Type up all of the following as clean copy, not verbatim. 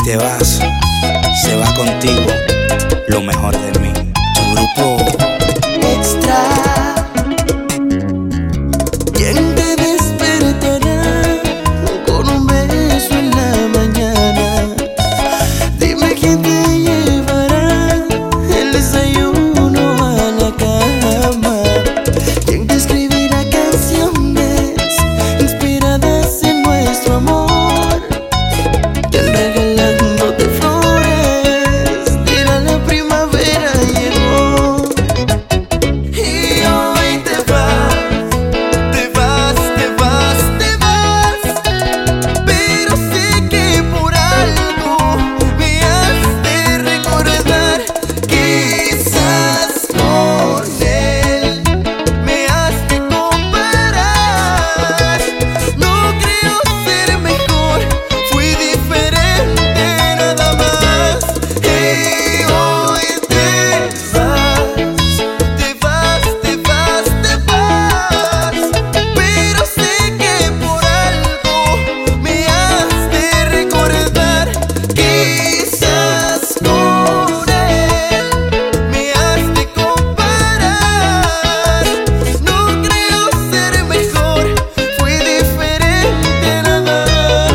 te vas, se va contigo lo mejor de mí. Tu grupo Extra. ¿Quién te despertará con un beso en la mañana? Dime quién te llevará el desayuno a la cama. ¿Quién te escribirá canciones inspiradas en nuestro amor? ¿Quién regalándote flores dirá la primavera llegó? Y hoy te vas, te vas, te vas, te vas, pero sé que por algo me has de recordar. Quizás con él me has de comparar. No creo ser mejor, fui diferente nada más. Y hoy te vas, te vas, te vas, te vas, pero sé que por algo me has de recordar. Quizás con él me has de comparar. No creo ser mejor, fui diferente nada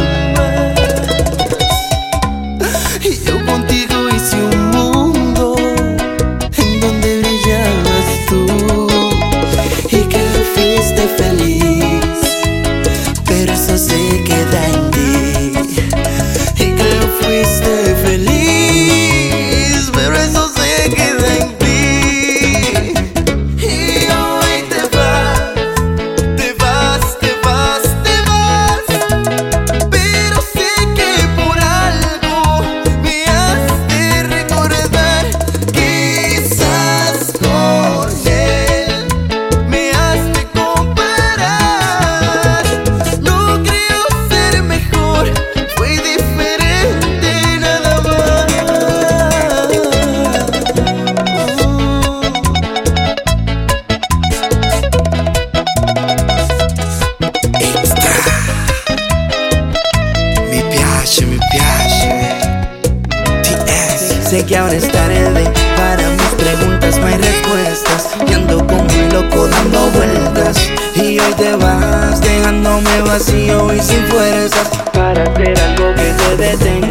más. Y yo contigo hice un mundo en donde brillabas tú y que fuiste feliz, pero eso se queda en ti. Y que fuiste feliz, pero eso se queda en ti. Y hoy te vas, te vas, te vas, te vas, pero sé que por algo me has de recordar. Quizás con él me has de comparar. No creo ser mejor, fui diferente nada más. extra. Mi piace, TS. Sé que ahora es tarde, para mis preguntas no hay respuestas. Y ando como un loco dando vueltas. Y hoy te vas dejándome vacío y sin fuerzas para hacer algo que te detenga.